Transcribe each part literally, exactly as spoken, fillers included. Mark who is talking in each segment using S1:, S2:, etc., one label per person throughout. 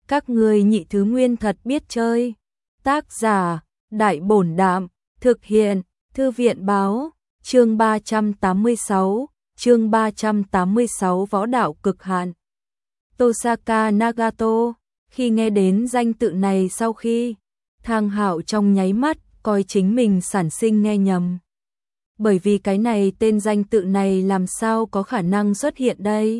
S1: Các ngươi nhị thứ nguyên thật biết chơi. Tác giả, Đại Bổn Đạm, thực hiện, Thư viện báo, chương ba trăm tám mươi sáu, chương ba trăm tám mươi sáu Võ đạo cực hạn. Tosaka Nagato, khi nghe đến danh tự này sau khi, Thang Hạo trong nháy mắt coi chính mình sản sinh nghe nhầm. Bởi vì cái này tên danh tự này làm sao có khả năng xuất hiện đây?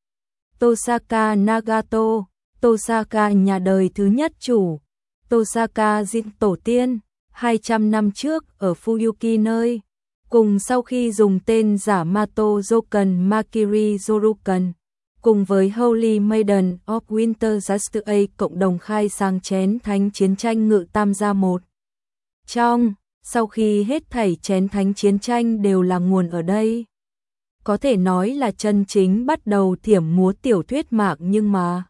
S1: Tosaka Nagato, Tosaka nhà đời thứ nhất chủ, Tosaka Jin tổ tiên, hai trăm năm trước ở Fuyuki nơi, cùng sau khi dùng tên giả Mato Joken Makiri Zoruken, cùng với Holy Maiden of Winter Just A cộng đồng khai sáng chén thánh chiến tranh ngự tam gia một. Trong, sau khi hết thảy chén thánh chiến tranh đều là nguồn ở đây. Có thể nói là chân chính bắt đầu thiểm múa tiểu thuyết mạng, nhưng mà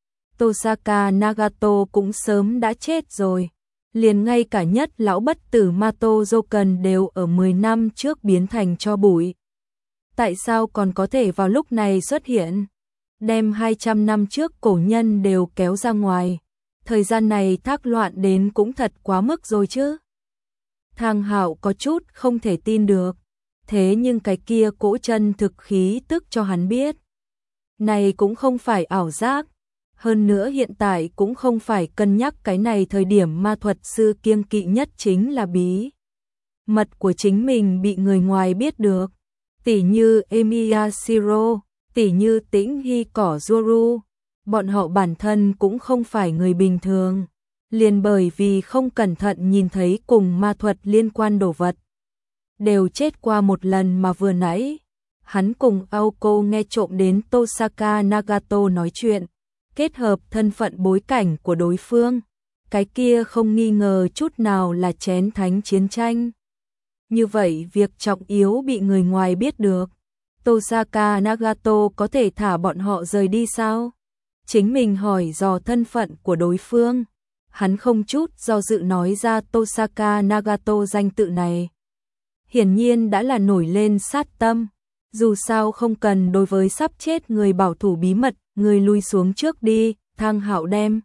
S1: Tosaka Nagato cũng sớm đã chết rồi. Liền ngay cả nhất lão bất tử Mato Joken đều ở mười năm trước biến thành tro bụi. Tại sao còn có thể vào lúc này xuất hiện? Đem hai trăm năm trước cổ nhân đều kéo ra ngoài. Thời gian này thác loạn đến cũng thật quá mức rồi chứ. Thang Hạo có chút không thể tin được. Thế nhưng cái kia cỗ chân thực khí tức cho hắn biết. Này cũng không phải ảo giác. Hơn nữa hiện tại cũng không phải cân nhắc cái này thời điểm ma thuật sư kiêng kỵ nhất chính là bí mật của chính mình bị người ngoài biết được. Tỉ như Emiya Shiro, tỉ như Tĩnh Hy Cỏ Zuru, bọn họ bản thân cũng không phải người bình thường. Liền bởi vì không cẩn thận nhìn thấy cùng ma thuật liên quan đồ vật, đều chết qua một lần mà vừa nãy. Hắn cùng Aoko nghe trộm đến Tosaka Nagato nói chuyện, kết hợp thân phận bối cảnh của đối phương, cái kia không nghi ngờ chút nào là chén thánh chiến tranh. Như vậy việc trọng yếu bị người ngoài biết được, Tosaka Nagato có thể thả bọn họ rời đi sao? Chính mình hỏi dò thân phận của đối phương, hắn không chút do dự nói ra Tosaka Nagato danh tự này. Hiển nhiên đã là nổi lên sát tâm, dù sao không cần đối với sắp chết người bảo thủ bí mật, người lui xuống trước đi. Thang Hạo đem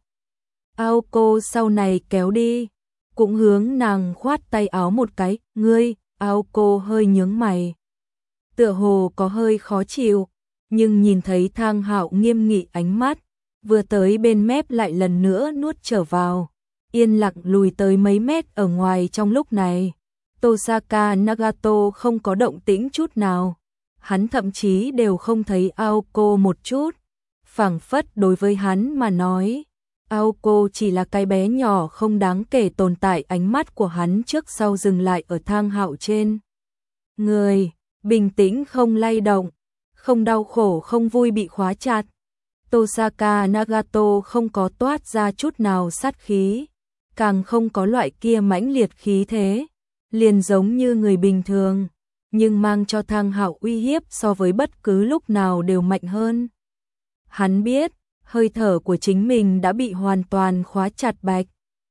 S1: Aoko sau này kéo đi, cũng hướng nàng khoát tay áo một cái. Ngươi? Aoko hơi nhướng mày, tựa hồ có hơi khó chịu, nhưng nhìn thấy Thang Hạo nghiêm nghị ánh mắt, vừa tới bên mép lại lần nữa nuốt trở vào, yên lặng lùi tới mấy mét ở ngoài. Trong lúc này, Tosaka Nagato không có động tĩnh chút nào, hắn thậm chí đều không thấy Aoko một chút, phảng phất đối với hắn mà nói, Aoko chỉ là cái bé nhỏ không đáng kể tồn tại. Ánh mắt của hắn trước sau dừng lại ở Thang Hạo trên người, bình tĩnh không lay động, không đau khổ không vui bị khóa chặt. Tosaka Nagato không có toát ra chút nào sát khí, càng không có loại kia mãnh liệt khí thế, liền giống như người bình thường, nhưng mang cho Thang Hạo uy hiếp so với bất cứ lúc nào đều mạnh hơn. Hắn biết, hơi thở của chính mình đã bị hoàn toàn khóa chặt. Bạch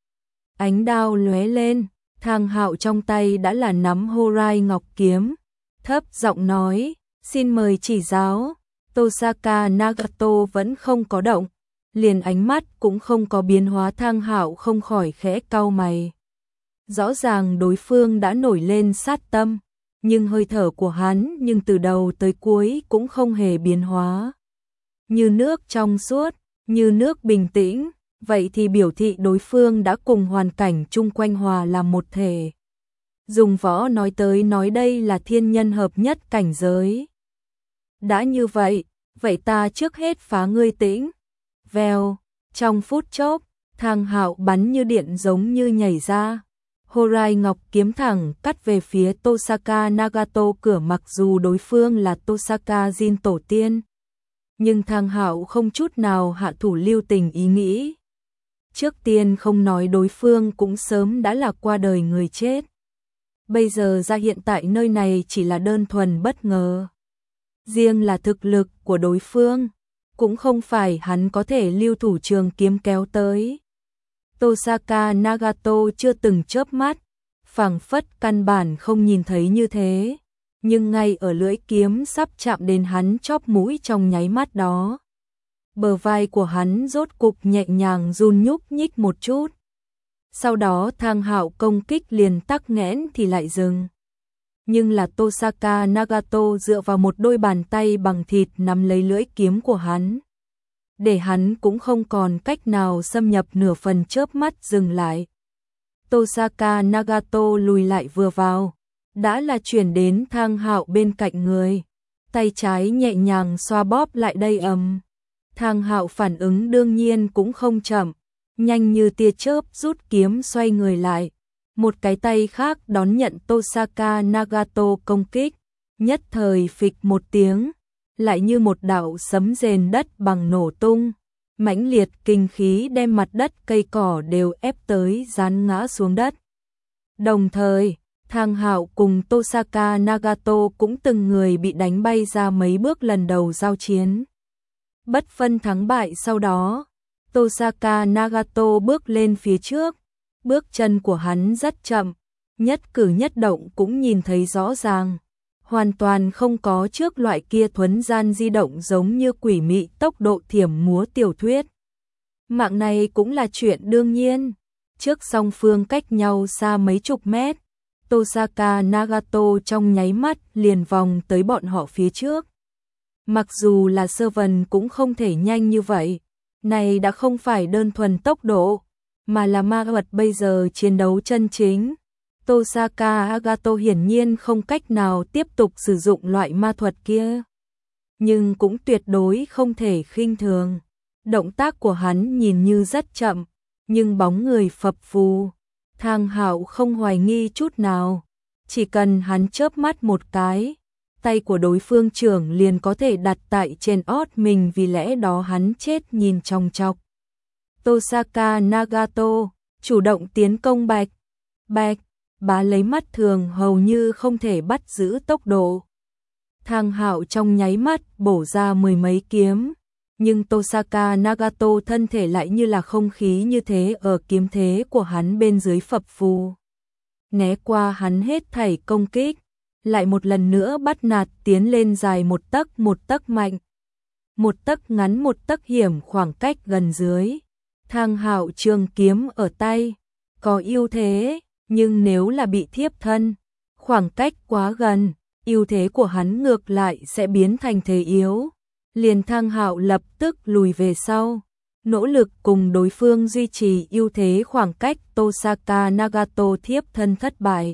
S1: ánh đao lóe lên, Thang Hạo trong tay đã là nắm Horai Ngọc kiếm, thấp giọng nói, xin mời chỉ giáo. Tosaka Nagato vẫn không có động, liền ánh mắt cũng không có biến hóa. Thang Hạo không khỏi khẽ cau mày. Rõ ràng đối phương đã nổi lên sát tâm, nhưng hơi thở của hắn nhưng từ đầu tới cuối cũng không hề biến hóa. Như nước trong suốt, như nước bình tĩnh, vậy thì biểu thị đối phương đã cùng hoàn cảnh chung quanh hòa làm một thể. Dùng võ nói tới nói đây là thiên nhân hợp nhất cảnh giới. Đã như vậy, vậy ta trước hết phá ngươi tĩnh. Vèo, trong phút chốc, Thang Hạo bắn như điện giống như nhảy ra. Horai Ngọc kiếm thẳng cắt về phía Tosaka Nagato. Cửa mặc dù đối phương là Tosaka Jin tổ tiên, nhưng Thang Hạo không chút nào hạ thủ lưu tình ý nghĩ. Trước tiên không nói đối phương cũng sớm đã là qua đời người chết. Bây giờ ra hiện tại nơi này chỉ là đơn thuần bất ngờ. Riêng là thực lực của đối phương, cũng không phải hắn có thể lưu thủ trường kiếm kéo tới. Tosaka Nagato chưa từng chớp mắt, phảng phất căn bản không nhìn thấy như thế. Nhưng ngay ở lưỡi kiếm sắp chạm đến hắn chóp mũi trong nháy mắt đó, bờ vai của hắn rốt cục nhẹ nhàng run nhúc nhích một chút. Sau đó Thang Hạo công kích liền tắc nghẽn thì lại dừng. Nhưng là Tosaka Nagato dựa vào một đôi bàn tay bằng thịt nắm lấy lưỡi kiếm của hắn. Để hắn cũng không còn cách nào xâm nhập nửa phần chớp mắt dừng lại. Tosaka Nagato lùi lại vừa vào, đã là chuyển đến Thang Hạo bên cạnh người. Tay trái nhẹ nhàng xoa bóp lại đây ầm. Thang Hạo phản ứng đương nhiên cũng không chậm, nhanh như tia chớp rút kiếm xoay người lại. Một cái tay khác đón nhận Tosaka Nagato công kích, nhất thời phịch một tiếng, lại như một đạo sấm rền đất bằng nổ tung. Mãnh liệt kinh khí đem mặt đất cây cỏ đều ép tới dán ngã xuống đất. Đồng thời, Thang Hạo cùng Tosaka Nagato cũng từng người bị đánh bay ra mấy bước lần đầu giao chiến. Bất phân thắng bại sau đó, Tosaka Nagato bước lên phía trước, bước chân của hắn rất chậm, nhất cử nhất động cũng nhìn thấy rõ ràng, hoàn toàn không có trước loại kia thuấn gian di động giống như quỷ mị tốc độ thiểm múa tiểu thuyết. Mạng này cũng là chuyện đương nhiên, trước song phương cách nhau xa mấy chục mét, Tosaka Nagato trong nháy mắt liền vòng tới bọn họ phía trước. Mặc dù là sơ vần cũng không thể nhanh như vậy, này đã không phải đơn thuần tốc độ, mà là ma thuật bây giờ chiến đấu chân chính. Tosaka Nagato hiển nhiên không cách nào tiếp tục sử dụng loại ma thuật kia, nhưng cũng tuyệt đối không thể khinh thường. Động tác của hắn nhìn như rất chậm, nhưng bóng người phập phù. Thang Hạo không hoài nghi chút nào, chỉ cần hắn chớp mắt một cái, tay của đối phương trưởng liền có thể đặt tại trên ót mình, vì lẽ đó hắn chết nhìn chòng chọc. Tosaka Nagato chủ động tiến công bạch, bạch, bá lấy mắt thường hầu như không thể bắt giữ tốc độ. Thang Hạo trong nháy mắt bổ ra mười mấy kiếm, nhưng Tosaka Nagato thân thể lại như là không khí như thế ở kiếm thế của hắn bên dưới phập phù. Né qua hắn hết thảy công kích, lại một lần nữa bắt nạt tiến lên dài một tấc một tấc mạnh. Một tấc ngắn một tấc hiểm khoảng cách gần dưới. Thang Hạo trường kiếm ở tay, có ưu thế, nhưng nếu là bị thiếp thân, khoảng cách quá gần, ưu thế của hắn ngược lại sẽ biến thành thế yếu. Liền Thang Hạo lập tức lùi về sau, nỗ lực cùng đối phương duy trì ưu thế khoảng cách. Tosaka Nagato thiếp thân thất bại,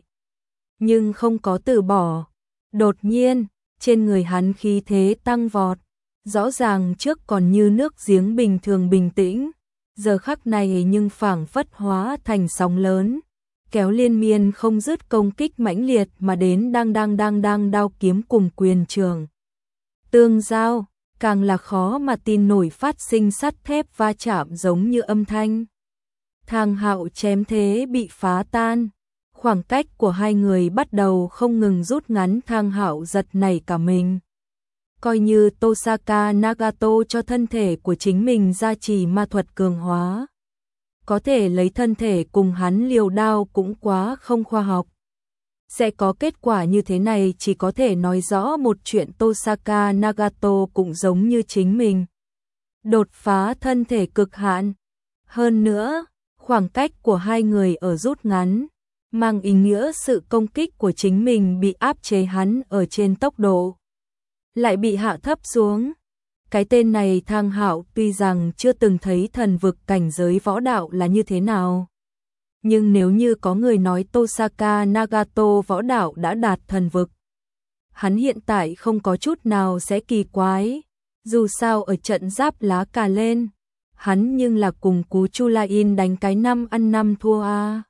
S1: nhưng không có từ bỏ. Đột nhiên, trên người hắn khí thế tăng vọt, rõ ràng trước còn như nước giếng bình thường bình tĩnh, giờ khắc này nhưng phảng phất hóa thành sóng lớn, kéo liên miên không dứt công kích mãnh liệt mà đến. Đang đang đang đang đao kiếm cùng quyền trường tương giao, càng là khó mà tin nổi phát sinh sắt thép va chạm giống như âm thanh. Thang Hạo chém thế bị phá tan, khoảng cách của hai người bắt đầu không ngừng rút ngắn. Thang Hạo giật nảy cả mình. Coi như Tosaka Nagato cho thân thể của chính mình gia trì ma thuật cường hóa, có thể lấy thân thể cùng hắn liều đao cũng quá không khoa học. Sẽ có kết quả như thế này chỉ có thể nói rõ một chuyện: Tosaka Nagato cũng giống như chính mình, đột phá thân thể cực hạn. Hơn nữa, khoảng cách của hai người ở rút ngắn, mang ý nghĩa sự công kích của chính mình bị áp chế, hắn ở trên tốc độ lại bị hạ thấp xuống. Cái tên này Thang Hạo tuy rằng chưa từng thấy thần vực cảnh giới võ đạo là như thế nào, nhưng nếu như có người nói Tosaka Nagato võ đạo đã đạt thần vực, hắn hiện tại không có chút nào sẽ kỳ quái. Dù sao ở trận giáp lá cà lên, hắn nhưng là cùng Cú Chulain đánh cái năm ăn năm thua a.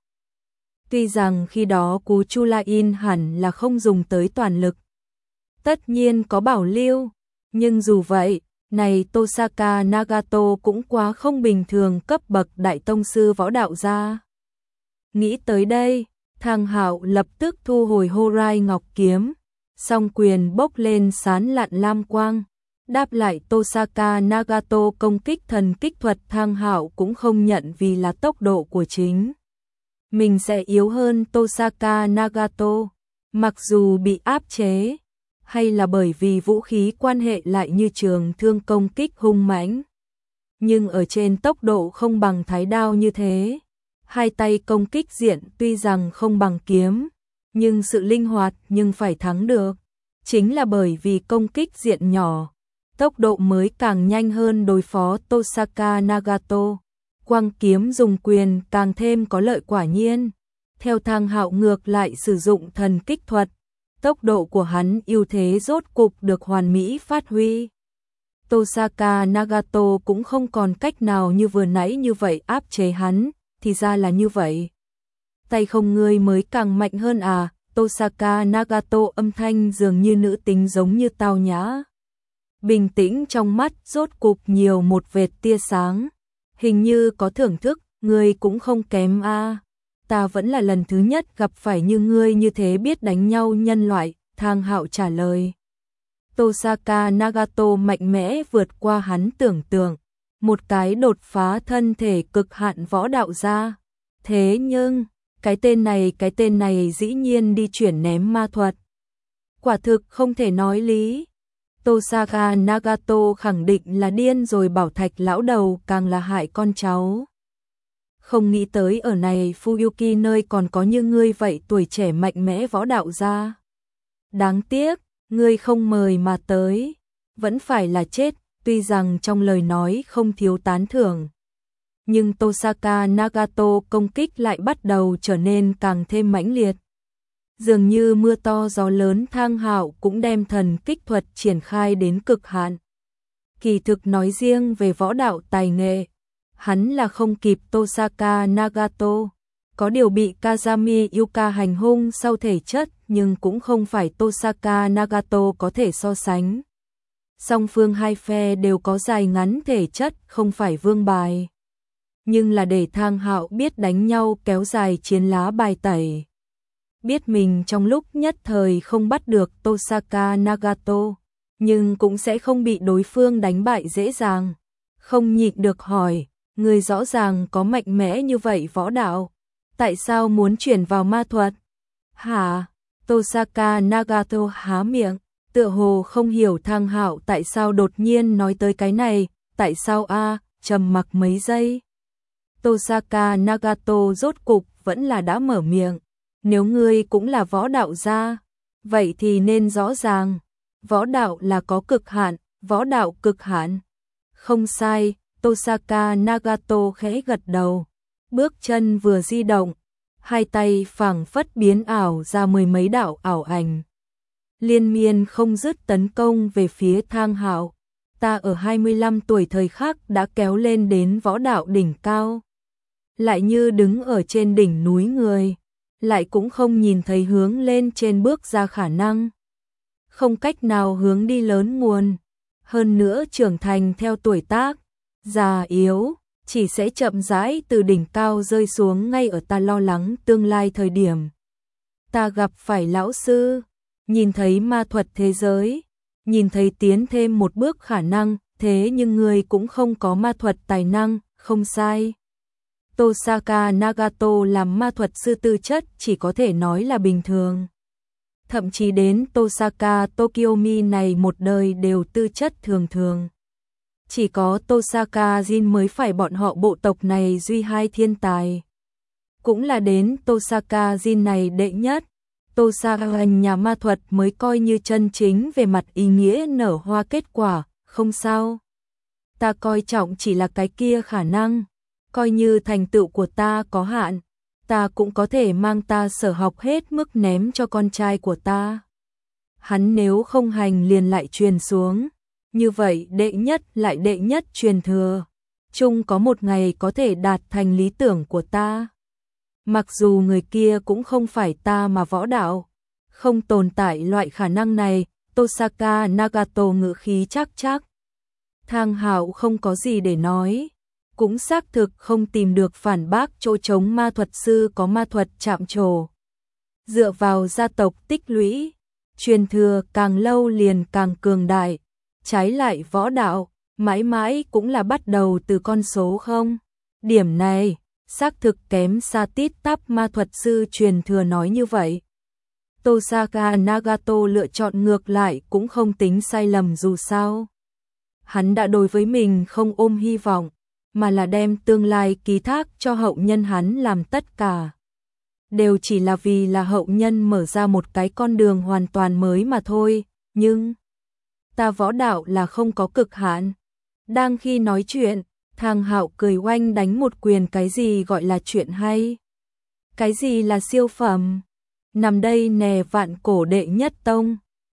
S1: Tuy rằng khi đó Cú Chulain hẳn là không dùng tới toàn lực, tất nhiên có bảo lưu, nhưng dù vậy, này Tosaka Nagato cũng quá không bình thường, cấp bậc đại tông sư võ đạo ra. Nghĩ tới đây, Thang Hạo lập tức thu hồi Horai Ngọc kiếm, song quyền bốc lên sán lạn lam quang, đáp lại Tosaka Nagato công kích thần kích thuật. Thang Hạo cũng không nhận vì là tốc độ của chính mình sẽ yếu hơn Tosaka Nagato, mặc dù bị áp chế, hay là bởi vì vũ khí quan hệ lại như trường thương công kích hung mãnh. nhưng ở trên tốc độ không bằng thái đao như thế. Hai tay công kích diện tuy rằng không bằng kiếm, nhưng sự linh hoạt nhưng phải thắng được. Chính là bởi vì công kích diện nhỏ, tốc độ mới càng nhanh hơn đối phó Tosaka Nagato. Quang kiếm dùng quyền càng thêm có lợi quả nhiên. Theo Thang Hạo ngược lại sử dụng thần kích thuật, tốc độ của hắn ưu thế rốt cục được hoàn mỹ phát huy. Tosaka Nagato cũng không còn cách nào như vừa nãy như vậy áp chế hắn, thì ra là như vậy. Tay không ngươi mới càng mạnh hơn à? Tosaka Nagato âm thanh dường như nữ tính giống như tao nhã. Bình tĩnh trong mắt rốt cục nhiều một vệt tia sáng. Hình như có thưởng thức, ngươi cũng không kém a. À. Ta vẫn là lần thứ nhất gặp phải như ngươi như thế biết đánh nhau nhân loại, Thang Hạo trả lời. Tosaka Nagato mạnh mẽ vượt qua hắn tưởng tượng, một cái đột phá thân thể cực hạn võ đạo ra. Thế nhưng, cái tên này cái tên này dĩ nhiên đi chuyển ném ma thuật. Quả thực không thể nói lý. Tosaka Nagato khẳng định là điên rồi, bảo Thạch lão đầu càng là hại con cháu. Không nghĩ tới ở này Fuyuki nơi còn có như ngươi vậy tuổi trẻ mạnh mẽ võ đạo gia. Đáng tiếc, ngươi không mời mà tới, vẫn phải là chết, tuy rằng trong lời nói không thiếu tán thưởng. Nhưng Tosaka Nagato công kích lại bắt đầu trở nên càng thêm mãnh liệt. Dường như mưa to gió lớn, Thang Hạo cũng đem thần kích thuật triển khai đến cực hạn. Kỳ thực nói riêng về võ đạo tài nghệ, hắn là không kịp Tosaka Nagato. Có điều bị Kazami Yuka hành hung sau thể chất, nhưng cũng không phải Tosaka Nagato có thể so sánh. Song phương hai phe đều có dài ngắn thể chất, không phải vương bài. Nhưng là để Thang Hạo biết đánh nhau kéo dài chiến lá bài tẩy. Biết mình trong lúc nhất thời không bắt được Tosaka Nagato, nhưng cũng sẽ không bị đối phương đánh bại dễ dàng. Không nhịn được hỏi, người rõ ràng có mạnh mẽ như vậy võ đạo, tại sao muốn chuyển vào ma thuật? Hả? Tosaka Nagato há miệng, tựa hồ không hiểu Thang Hạo tại sao đột nhiên nói tới cái này, tại sao a? Trầm mặc mấy giây. Tosaka Nagato rốt cục vẫn là đã mở miệng, nếu ngươi cũng là võ đạo gia, vậy thì nên rõ ràng, võ đạo là có cực hạn, võ đạo cực hạn. Không sai, Tosaka Nagato khẽ gật đầu, bước chân vừa di động, hai tay phảng phất biến ảo ra mười mấy đạo ảo ảnh. Liên miên không dứt tấn công về phía Thang Hạo. Ta ở hai mươi lăm tuổi thời khắc đã kéo lên đến võ đạo đỉnh cao. Lại như đứng ở trên đỉnh núi người, lại cũng không nhìn thấy hướng lên trên bước ra khả năng. Không cách nào hướng đi lớn nguồn. Hơn nữa trưởng thành theo tuổi tác, già yếu, chỉ sẽ chậm rãi từ đỉnh cao rơi xuống ngay ở ta lo lắng tương lai thời điểm. Ta gặp phải lão sư, nhìn thấy ma thuật thế giới, nhìn thấy tiến thêm một bước khả năng, thế nhưng người cũng không có ma thuật tài năng, không sai. Tosaka Nagato làm ma thuật sư tư chất chỉ có thể nói là bình thường. Thậm chí đến Tosaka Tokyomi này một đời đều tư chất thường thường. Chỉ có Tosaka Jin mới phải bọn họ bộ tộc này duy hai thiên tài. Cũng là đến Tosaka Jin này đệ nhất. Tosaka nhà ma thuật mới coi như chân chính về mặt ý nghĩa nở hoa kết quả, không sao. Ta coi trọng chỉ là cái kia khả năng. Coi như thành tựu của ta có hạn, ta cũng có thể mang ta sở học hết mức ném cho con trai của ta. Hắn nếu không hành liền lại truyền xuống, như vậy đệ nhất lại đệ nhất truyền thừa, chung có một ngày có thể đạt thành lý tưởng của ta. Mặc dù người kia cũng không phải ta mà võ đạo, không tồn tại loại khả năng này, Tosaka Nagato ngữ khí chắc chắc. Thang Hạo không có gì để nói. Cũng xác thực không tìm được phản bác chỗ chống ma thuật sư có ma thuật chạm trổ. Dựa vào gia tộc tích lũy, truyền thừa càng lâu liền càng cường đại, trái lại võ đạo, mãi mãi cũng là bắt đầu từ con số không. Điểm này, xác thực kém xa tít tắp ma thuật sư truyền thừa nói như vậy. Tosaka Nagato lựa chọn ngược lại cũng không tính sai lầm dù sao. hắn đã đối với mình không ôm hy vọng, mà là đem tương lai ký thác cho hậu nhân, hắn làm tất cả. Đều chỉ là vì là hậu nhân mở ra một cái con đường hoàn toàn mới mà thôi, nhưng ta võ đạo là không có cực hạn. Đang khi nói chuyện, Thang Hạo cười oanh đánh một quyền. Cái gì gọi là chuyện hay? Cái gì là siêu phẩm? Nằm đây nè, vạn cổ đệ nhất tông,